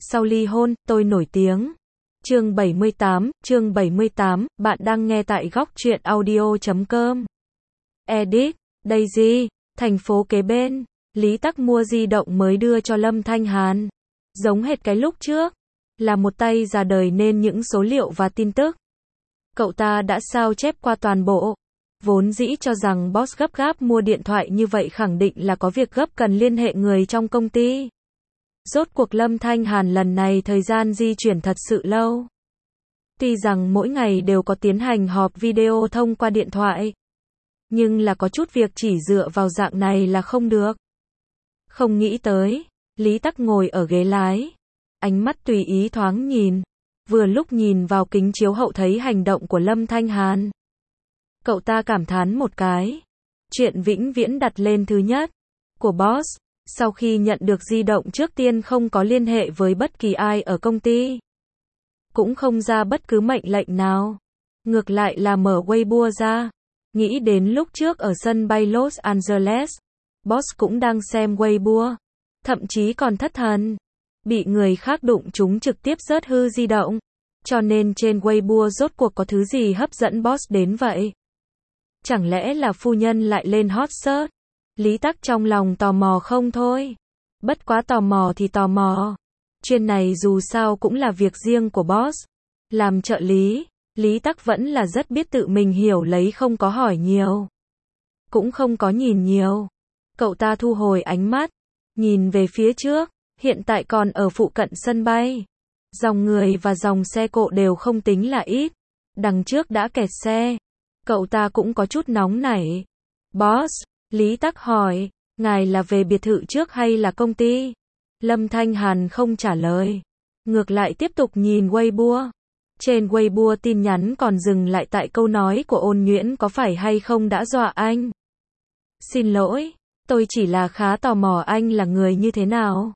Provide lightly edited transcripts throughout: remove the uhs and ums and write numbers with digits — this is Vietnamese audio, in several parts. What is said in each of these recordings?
Sau ly hôn, tôi nổi tiếng. Chương 78, bạn đang nghe tại góc truyện audio.com. Edit, Daisy, thành phố kế bên. Lý Tắc mua di động mới đưa cho Lâm Thanh Hàn. Giống hệt cái lúc trước, là một tay già đời nên những số liệu và tin tức cậu ta đã sao chép qua toàn bộ. Vốn dĩ cho rằng boss gấp gáp mua điện thoại như vậy khẳng định là có việc gấp cần liên hệ người trong công ty. Rốt cuộc Lâm Thanh Hàn lần này thời gian di chuyển thật sự lâu. Tuy rằng mỗi ngày đều có tiến hành họp video thông qua điện thoại, nhưng là có chút việc chỉ dựa vào dạng này là không được. Không nghĩ tới, Lý Tắc ngồi ở ghế lái, ánh mắt tùy ý thoáng nhìn, vừa lúc nhìn vào kính chiếu hậu thấy hành động của Lâm Thanh Hàn. Cậu ta cảm thán một cái, chuyện vĩnh viễn đặt lên thứ nhất của boss, sau khi nhận được di động trước tiên không có liên hệ với bất kỳ ai ở công ty, cũng không ra bất cứ mệnh lệnh nào, ngược lại là mở Weibo ra. Nghĩ đến lúc trước ở sân bay Los Angeles, boss cũng đang xem Weibo, thậm chí còn thất thần, bị người khác đụng trúng trực tiếp rớt hư di động, cho nên trên Weibo rốt cuộc có thứ gì hấp dẫn boss đến vậy? Chẳng lẽ là phu nhân lại lên hot search? Lý Tắc trong lòng tò mò không thôi. Bất quá tò mò thì tò mò. Chuyện này dù sao cũng là việc riêng của boss. Làm trợ lý, Lý Tắc vẫn là rất biết tự mình hiểu lấy, không có hỏi nhiều, cũng không có nhìn nhiều. Cậu ta thu hồi ánh mắt, nhìn về phía trước, hiện tại còn ở phụ cận sân bay. Dòng người và dòng xe cộ đều không tính là ít. Đằng trước đã kẹt xe. Cậu ta cũng có chút nóng nảy. Boss, Lý Tắc hỏi, ngài là về biệt thự trước hay là công ty? Lâm Thanh Hàn không trả lời, ngược lại tiếp tục nhìn Weibo. Trên Weibo tin nhắn còn dừng lại tại câu nói của Ôn Nhuyễn, có phải hay không đã dọa anh? Xin lỗi, tôi chỉ là khá tò mò anh là người như thế nào.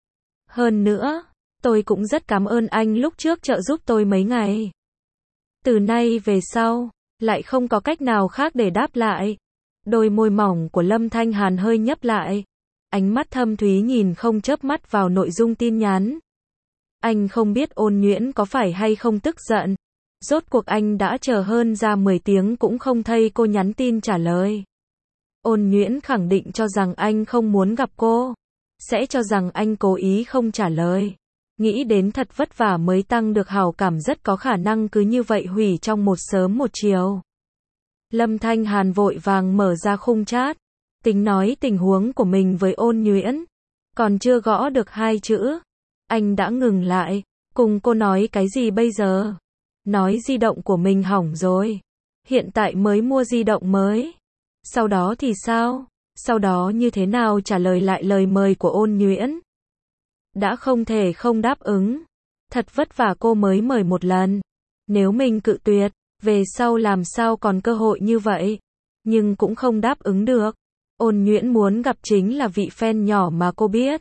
Hơn nữa, tôi cũng rất cảm ơn anh lúc trước trợ giúp tôi mấy ngày. Từ nay về sau, lại không có cách nào khác để đáp lại. Đôi môi mỏng của Lâm Thanh Hàn hơi nhấp lại, ánh mắt thâm thúy nhìn không chớp mắt vào nội dung tin nhắn. Anh không biết Ôn Nhuyễn có phải hay không tức giận. Rốt cuộc anh đã chờ hơn ra 10 tiếng cũng không thấy cô nhắn tin trả lời. Ôn Nhuyễn khẳng định cho rằng anh không muốn gặp cô, sẽ cho rằng anh cố ý không trả lời. Nghĩ đến thật vất vả mới tăng được hảo cảm, rất có khả năng cứ như vậy hủy trong một sớm một chiều. Lâm Thanh Hàn vội vàng mở ra khung chat, tính nói tình huống của mình với Ôn Nhuyễn. Còn chưa gõ được 2 chữ, anh đã ngừng lại. Cùng cô nói cái gì bây giờ? Nói di động của mình hỏng rồi, hiện tại mới mua di động mới. Sau đó thì sao? Sau đó như thế nào trả lời lại lời mời của Ôn Nhuyễn? Đã không thể không đáp ứng. Thật vất vả cô mới mời một lần. Nếu mình cự tuyệt, về sau làm sao còn cơ hội như vậy? Nhưng cũng không đáp ứng được. Ôn Nhuyễn muốn gặp chính là vị fan nhỏ mà cô biết,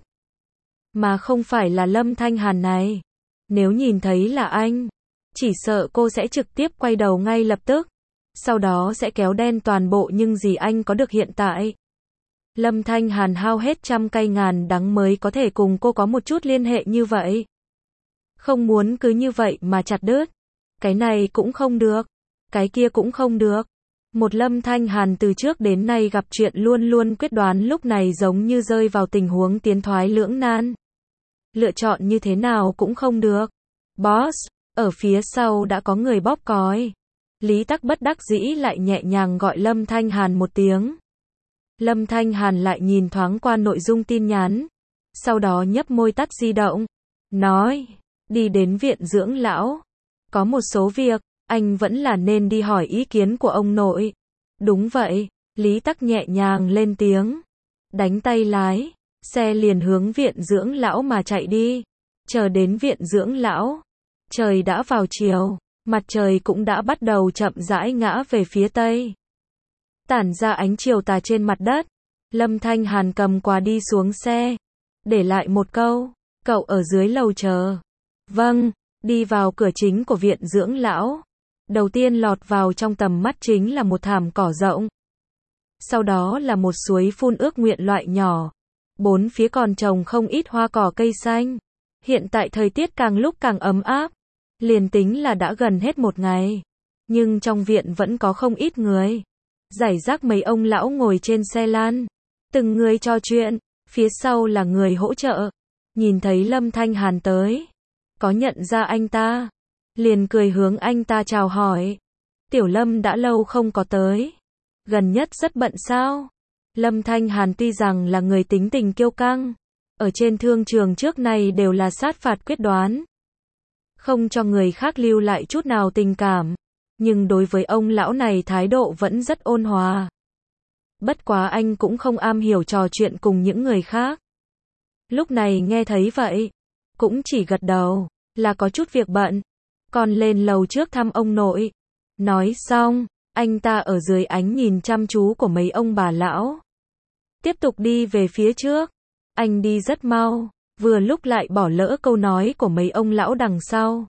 mà không phải là Lâm Thanh Hàn này. Nếu nhìn thấy là anh, chỉ sợ cô sẽ trực tiếp quay đầu ngay lập tức, sau đó sẽ kéo đen toàn bộ những gì anh có được hiện tại. Lâm Thanh Hàn hao hết trăm cay ngàn đắng mới có thể cùng cô có một chút liên hệ như vậy. Không muốn cứ như vậy mà chặt đứt. Cái này cũng không được, cái kia cũng không được. Một Lâm Thanh Hàn từ trước đến nay gặp chuyện luôn luôn quyết đoán, lúc này giống như rơi vào tình huống tiến thoái lưỡng nan. Lựa chọn như thế nào cũng không được. Boss, ở phía sau đã có người bóp còi. Lý Tắc bất đắc dĩ lại nhẹ nhàng gọi Lâm Thanh Hàn một tiếng. Lâm Thanh Hàn lại nhìn thoáng qua nội dung tin nhắn, sau đó nhấp môi tắt di động, nói, đi đến viện dưỡng lão. Có một số việc, anh vẫn là nên đi hỏi ý kiến của ông nội. Đúng vậy, Lý Tắc nhẹ nhàng lên tiếng, đánh tay lái, xe liền hướng viện dưỡng lão mà chạy đi. Chờ đến viện dưỡng lão, trời đã vào chiều, mặt trời cũng đã bắt đầu chậm rãi ngã về phía tây, tản ra ánh chiều tà trên mặt đất. Lâm Thanh Hàn cầm quà đi xuống xe, để lại một câu, cậu ở dưới lầu chờ. Vâng, đi vào cửa chính của viện dưỡng lão. Đầu tiên lọt vào trong tầm mắt chính là một thảm cỏ rộng. Sau đó là một suối phun ước nguyện loại nhỏ. Bốn phía còn trồng không ít hoa cỏ cây xanh. Hiện tại thời tiết càng lúc càng ấm áp. Liền tính là đã gần hết một ngày. Nhưng trong viện vẫn có không ít người. Rải rác mấy ông lão ngồi trên xe lan. Từng người trò chuyện. Phía sau là người hỗ trợ. Nhìn thấy Lâm Thanh Hàn tới. Có nhận ra anh ta. Liền cười hướng anh ta chào hỏi. Tiểu Lâm đã lâu không có tới. Gần nhất rất bận sao? Lâm Thanh Hàn tuy rằng là người tính tình kiêu căng. Ở trên thương trường trước này đều là sát phạt quyết đoán. Không cho người khác lưu lại chút nào tình cảm. Nhưng đối với ông lão này thái độ vẫn rất ôn hòa. Bất quá anh cũng không am hiểu trò chuyện cùng những người khác. Lúc này nghe thấy vậy. Cũng chỉ gật đầu. Là có chút việc bận. Còn lên lầu trước thăm ông nội. Nói xong. Anh ta ở dưới ánh nhìn chăm chú của mấy ông bà lão. Tiếp tục đi về phía trước. Anh đi rất mau. Vừa lúc lại bỏ lỡ câu nói của mấy ông lão đằng sau.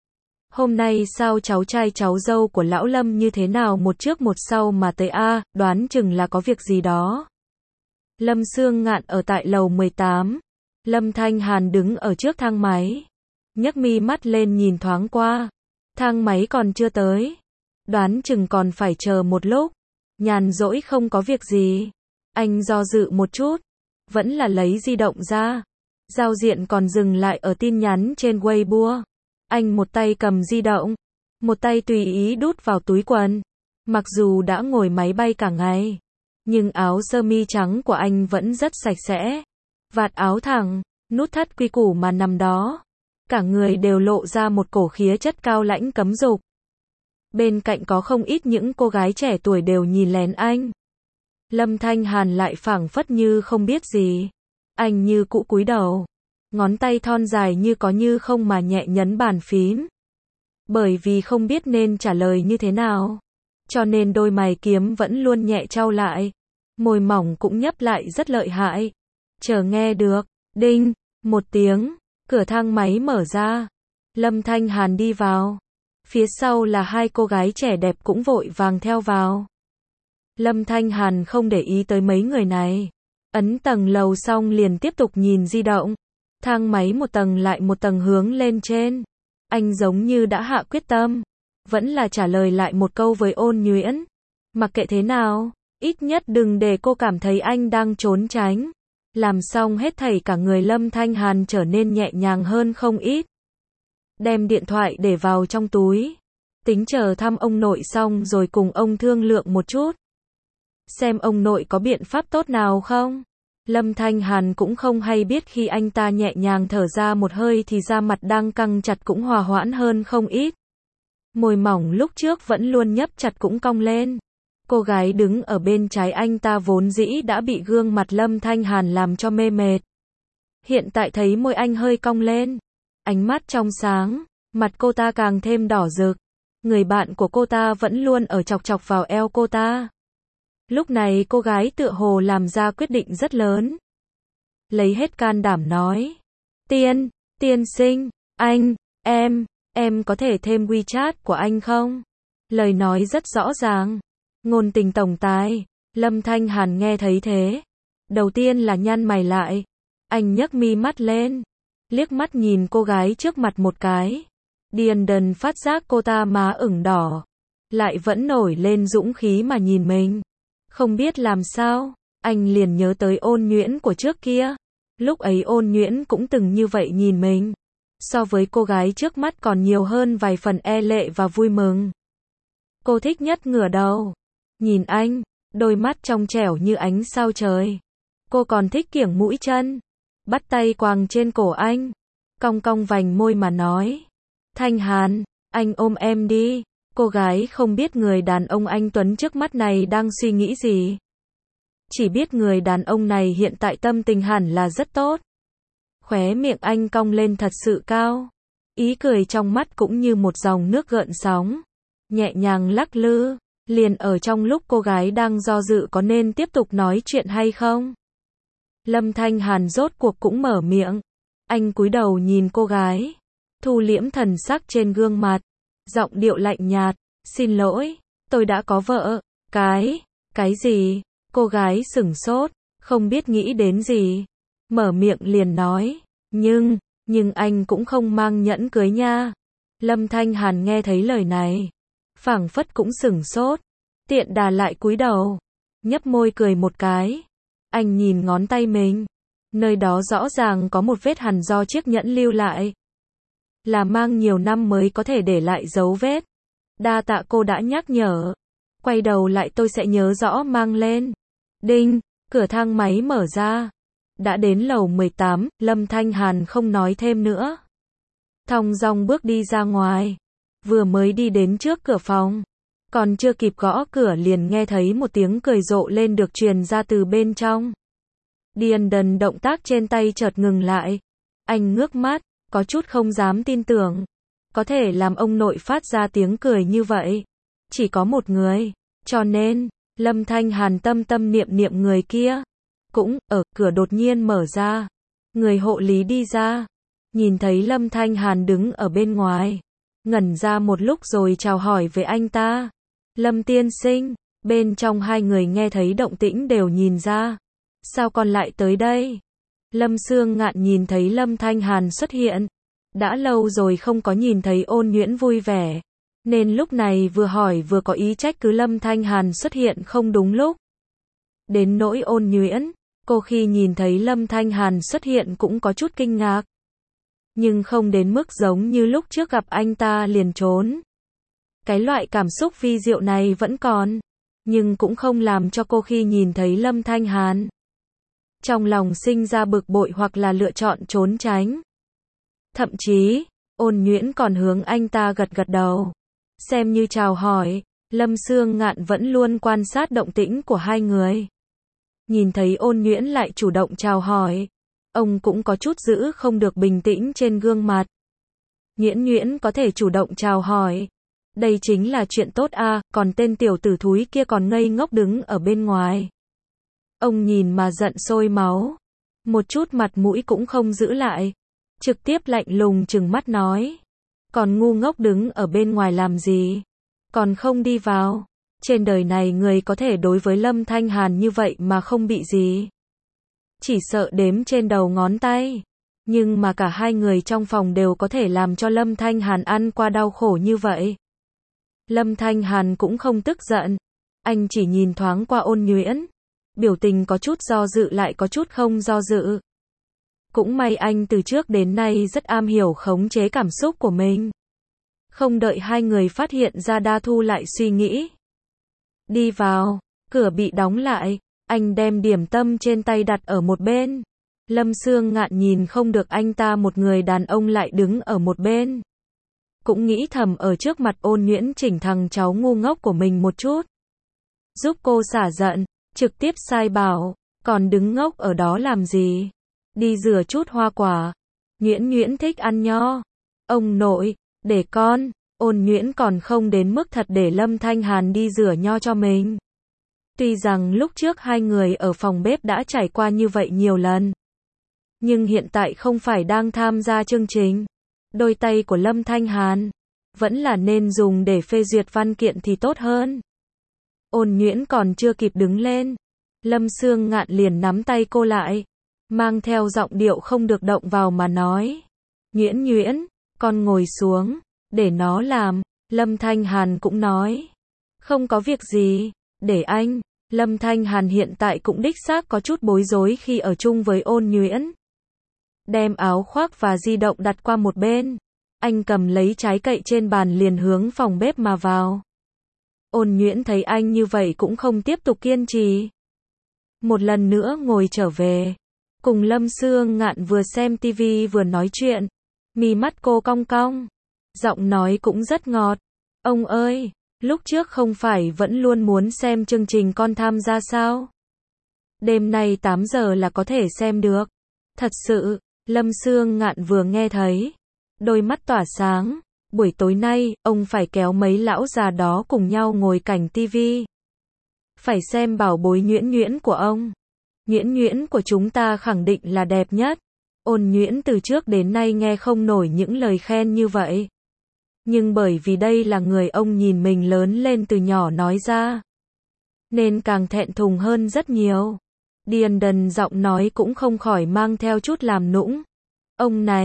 Hôm nay sao cháu trai cháu dâu của lão Lâm như thế nào một trước một sau mà tới a, đoán chừng là có việc gì đó. Lâm Sương Ngạn ở tại lầu 18. Lâm Thanh Hàn đứng ở trước thang máy. Nhấc mi mắt lên nhìn thoáng qua. Thang máy còn chưa tới. Đoán chừng còn phải chờ một lúc. Nhàn rỗi không có việc gì. Anh do dự một chút. Vẫn là lấy di động ra. Giao diện còn dừng lại ở tin nhắn trên Weibo. Anh một tay cầm di động. Một tay tùy ý đút vào túi quần. Mặc dù đã ngồi máy bay cả ngày. Nhưng áo sơ mi trắng của anh vẫn rất sạch sẽ. Vạt áo thẳng. Nút thắt quy củ mà nằm đó. Cả người đều lộ ra một cổ khí chất cao lãnh cấm dục. Bên cạnh có không ít những cô gái trẻ tuổi đều nhìn lén anh. Lâm Thanh Hàn lại phảng phất như không biết gì. Anh như cũ cúi đầu. Ngón tay thon dài như có như không mà nhẹ nhấn bàn phím. Bởi vì không biết nên trả lời như thế nào. Cho nên đôi mày kiếm vẫn luôn nhẹ trao lại. Môi mỏng cũng nhấp lại rất lợi hại. Chờ nghe được. Đinh. Một tiếng. Cửa thang máy mở ra. Lâm Thanh Hàn đi vào. Phía sau là hai cô gái trẻ đẹp cũng vội vàng theo vào. Lâm Thanh Hàn không để ý tới mấy người này. Ấn tầng lầu xong liền tiếp tục nhìn di động. Thang máy một tầng lại một tầng hướng lên trên. Anh giống như đã hạ quyết tâm. Vẫn là trả lời lại một câu với Ôn Nhuyễn. Mặc kệ thế nào, ít nhất đừng để cô cảm thấy anh đang trốn tránh. Làm xong hết thảy cả người Lâm Thanh Hàn trở nên nhẹ nhàng hơn không ít. Đem điện thoại để vào trong túi. Tính chờ thăm ông nội xong rồi cùng ông thương lượng một chút. Xem ông nội có biện pháp tốt nào không? Lâm Thanh Hàn cũng không hay biết khi anh ta nhẹ nhàng thở ra một hơi thì da mặt đang căng chặt cũng hòa hoãn hơn không ít. Môi mỏng lúc trước vẫn luôn nhấp chặt cũng cong lên. Cô gái đứng ở bên trái anh ta vốn dĩ đã bị gương mặt Lâm Thanh Hàn làm cho mê mệt. Hiện tại thấy môi anh hơi cong lên. Ánh mắt trong sáng, mặt cô ta càng thêm đỏ rực. Người bạn của cô ta vẫn luôn ở chọc chọc vào eo cô ta. Lúc này cô gái tựa hồ làm ra quyết định rất lớn. Lấy hết can đảm nói. Tiên sinh, em có thể thêm WeChat của anh không? Lời nói rất rõ ràng. Ngôn tình tổng tài. Lâm Thanh Hàn nghe thấy thế. Đầu tiên là nhăn mày lại. Anh nhấc mi mắt lên. Liếc mắt nhìn cô gái trước mặt một cái. Điền đần phát giác cô ta má ửng đỏ. Lại vẫn nổi lên dũng khí mà nhìn mình. Không biết làm sao, anh liền nhớ tới Ôn Nhuyễn của trước kia. Lúc ấy Ôn Nhuyễn cũng từng như vậy nhìn mình. So với cô gái trước mắt còn nhiều hơn vài phần e lệ và vui mừng. Cô thích nhất ngửa đầu. Nhìn anh, đôi mắt trong trẻo như ánh sao trời. Cô còn thích kiểng mũi chân. Bắt tay quàng trên cổ anh. Cong cong vành môi mà nói. Thanh Hàn, anh ôm em đi. Cô gái không biết người đàn ông anh Tuấn trước mắt này đang suy nghĩ gì. Chỉ biết người đàn ông này hiện tại tâm tình hẳn là rất tốt. Khóe miệng anh cong lên thật sự cao. Ý cười trong mắt cũng như một dòng nước gợn sóng. Nhẹ nhàng lắc lư. Liền ở trong lúc cô gái đang do dự có nên tiếp tục nói chuyện hay không. Lâm Thanh Hàn rốt cuộc cũng mở miệng. Anh cúi đầu nhìn cô gái. Thu liễm thần sắc trên gương mặt. Giọng điệu lạnh nhạt. Xin lỗi, tôi đã có vợ. Cái gì? Cô gái sửng sốt. Không biết nghĩ đến gì. Mở miệng liền nói. Nhưng anh cũng không mang nhẫn cưới nha. Lâm Thanh Hàn nghe thấy lời này, phảng phất cũng sửng sốt, tiện đà lại cúi đầu, nhấp môi cười một cái. Anh nhìn ngón tay mình, nơi đó rõ ràng có một vết hằn do chiếc nhẫn lưu lại. Là mang nhiều năm mới có thể để lại dấu vết. Đa tạ cô đã nhắc nhở. Quay đầu lại tôi sẽ nhớ rõ mang lên. Đinh, cửa thang máy mở ra. Đã đến lầu 18, Lâm Thanh Hàn không nói thêm nữa. Thong dong bước đi ra ngoài. Vừa mới đi đến trước cửa phòng, còn chưa kịp gõ cửa liền nghe thấy một tiếng cười rộ lên được truyền ra từ bên trong. Điền Đần động tác trên tay chợt ngừng lại. Anh ngước mắt, có chút không dám tin tưởng. Có thể làm ông nội phát ra tiếng cười như vậy. Chỉ có một người. Cho nên, Lâm Thanh Hàn tâm tâm niệm niệm người kia. Cũng, ở cửa đột nhiên mở ra. Người hộ lý đi ra. Nhìn thấy Lâm Thanh Hàn đứng ở bên ngoài. Ngẩn ra một lúc rồi chào hỏi với anh ta. Lâm tiên sinh. Bên trong hai người nghe thấy động tĩnh đều nhìn ra. Sao con lại tới đây? Lâm Sương Ngạn nhìn thấy Lâm Thanh Hàn xuất hiện. Đã lâu rồi không có nhìn thấy Ôn Nhuyễn vui vẻ. Nên lúc này vừa hỏi vừa có ý trách cứ Lâm Thanh Hàn xuất hiện không đúng lúc. Đến nỗi Ôn Nhuyễn, cô khi nhìn thấy Lâm Thanh Hàn xuất hiện cũng có chút kinh ngạc. Nhưng không đến mức giống như lúc trước gặp anh ta liền trốn. Cái loại cảm xúc vi diệu này vẫn còn. Nhưng cũng không làm cho cô khi nhìn thấy Lâm Thanh Hàn trong lòng sinh ra bực bội hoặc là lựa chọn trốn tránh. Thậm chí, Ôn Nhuyễn còn hướng anh ta gật gật đầu. Xem như chào hỏi, Lâm Sương Ngạn vẫn luôn quan sát động tĩnh của hai người. Nhìn thấy Ôn Nhuyễn lại chủ động chào hỏi, ông cũng có chút giữ không được bình tĩnh trên gương mặt. Nhuyễn Nhuyễn có thể chủ động chào hỏi. Đây chính là chuyện tốt a, còn tên tiểu tử thúi kia còn ngây ngốc đứng ở bên ngoài. Ông nhìn mà giận sôi máu. Một chút mặt mũi cũng không giữ lại. Trực tiếp lạnh lùng trừng mắt nói. Còn ngu ngốc đứng ở bên ngoài làm gì? Còn không đi vào. Trên đời này người có thể đối với Lâm Thanh Hàn như vậy mà không bị gì. Chỉ sợ đếm trên đầu ngón tay. Nhưng mà cả hai người trong phòng đều có thể làm cho Lâm Thanh Hàn ăn qua đau khổ như vậy. Lâm Thanh Hàn cũng không tức giận. Anh chỉ nhìn thoáng qua Ôn Nhuyễn. Biểu tình có chút do dự lại có chút không do dự. Cũng may anh từ trước đến nay rất am hiểu khống chế cảm xúc của mình. Không đợi hai người phát hiện ra đa thu lại suy nghĩ. Đi vào, cửa bị đóng lại, anh đem điểm tâm trên tay đặt ở một bên. Lâm Sương Ngạn nhìn không được anh ta một người đàn ông lại đứng ở một bên. Cũng nghĩ thầm ở trước mặt Ôn Nhuyễn chỉnh thằng cháu ngu ngốc của mình một chút. Giúp cô xả giận, trực tiếp sai bảo, còn đứng ngốc ở đó làm gì? Đi rửa chút hoa quả. Nhuyễn Nhuyễn thích ăn nho. Ông nội, để con. Ôn Nhuyễn còn không đến mức thật để Lâm Thanh Hàn đi rửa nho cho mình. Tuy rằng lúc trước hai người ở phòng bếp đã trải qua như vậy nhiều lần. Nhưng hiện tại không phải đang tham gia chương trình. Đôi tay của Lâm Thanh Hàn vẫn là nên dùng để phê duyệt văn kiện thì tốt hơn. Ôn Nhuyễn còn chưa kịp đứng lên. Lâm Sương Ngạn liền nắm tay cô lại. Mang theo giọng điệu không được động vào mà nói. Nhuyễn Nhuyễn, con ngồi xuống. Để nó làm. Lâm Thanh Hàn cũng nói. Không có việc gì. Để anh. Lâm Thanh Hàn hiện tại cũng đích xác có chút bối rối khi ở chung với Ôn Nhuyễn. Đem áo khoác và di động đặt qua một bên. Anh cầm lấy trái cậy trên bàn liền hướng phòng bếp mà vào. Ôn Nhuyễn thấy anh như vậy cũng không tiếp tục kiên trì. Một lần nữa ngồi trở về. Cùng Lâm Sương Ngạn vừa xem tivi vừa nói chuyện. Mí mắt cô cong cong. Giọng nói cũng rất ngọt. Ông ơi, lúc trước không phải vẫn luôn muốn xem chương trình con tham gia sao? Đêm nay 8 giờ là có thể xem được. Thật sự, Lâm Sương Ngạn vừa nghe thấy. Đôi mắt tỏa sáng. Buổi tối nay, ông phải kéo mấy lão già đó cùng nhau ngồi cạnh tivi. Phải xem bảo bối Nhuyễn Nhuyễn của ông. Nhuyễn Nhuyễn của chúng ta khẳng định là đẹp nhất. Ôn Nhuyễn từ trước đến nay nghe không nổi những lời khen như vậy. Nhưng bởi vì đây là người ông nhìn mình lớn lên từ nhỏ nói ra. Nên càng thẹn thùng hơn rất nhiều. Điền Đần giọng nói cũng không khỏi mang theo chút làm nũng. Ông này,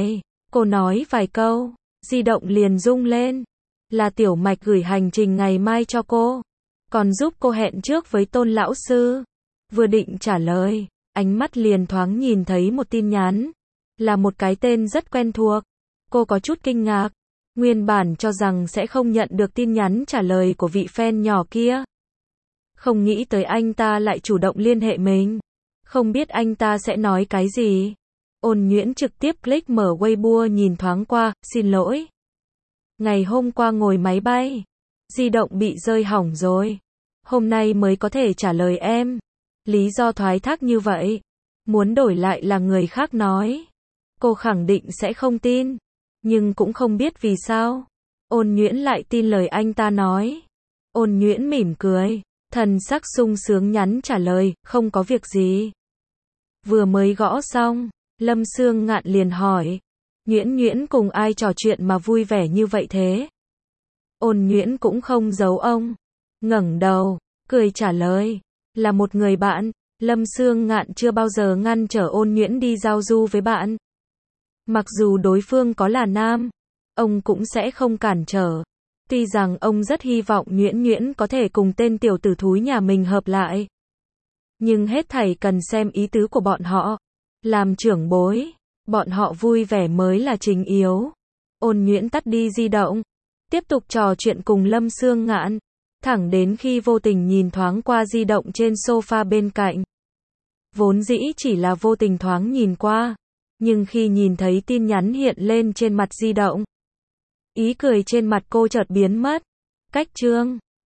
Cô nói vài câu, di động liền rung lên. Là Tiểu Mạch gửi hành trình ngày mai cho cô. Còn giúp cô hẹn trước với Tôn lão sư. Vừa định trả lời, ánh mắt liền thoáng nhìn thấy một tin nhắn. Là một cái tên rất quen thuộc. Cô có chút kinh ngạc. Nguyên bản cho rằng sẽ không nhận được tin nhắn trả lời của vị fan nhỏ kia. Không nghĩ tới anh ta lại chủ động liên hệ mình. Không biết anh ta sẽ nói cái gì. Ôn Nhuyễn trực tiếp click mở Weibo nhìn thoáng qua, xin lỗi. Ngày hôm qua ngồi máy bay, di động bị rơi hỏng rồi. Hôm nay mới có thể trả lời em. Lý do thoái thác như vậy, muốn đổi lại là người khác nói. Cô khẳng định sẽ không tin, nhưng cũng không biết vì sao. Ôn Nhuyễn lại tin lời anh ta nói. Ôn Nhuyễn mỉm cười, thần sắc sung sướng nhắn trả lời, không có việc gì. Vừa mới gõ xong, Lâm Sương Ngạn liền hỏi, Nhuyễn Nhuyễn cùng ai trò chuyện mà vui vẻ như vậy thế? Ôn Nhuyễn cũng không giấu ông, ngẩng đầu, cười trả lời, là một người bạn. Lâm Sương Ngạn chưa bao giờ ngăn trở Ôn Nhuyễn đi giao du với bạn. Mặc dù đối phương có là nam, ông cũng sẽ không cản trở. Tuy rằng ông rất hy vọng Nhuyễn Nhuyễn có thể cùng tên tiểu tử thúi nhà mình hợp lại. Nhưng hết thảy cần xem ý tứ của bọn họ. Làm trưởng bối, bọn họ vui vẻ mới là chính yếu. Ôn Nhuyễn tắt đi di động, tiếp tục trò chuyện cùng Lâm Sương Ngạn, thẳng đến khi vô tình nhìn thoáng qua di động trên sofa bên cạnh. Vốn dĩ chỉ là vô tình thoáng nhìn qua, nhưng khi nhìn thấy tin nhắn hiện lên trên mặt di động, ý cười trên mặt cô chợt biến mất. Cách chương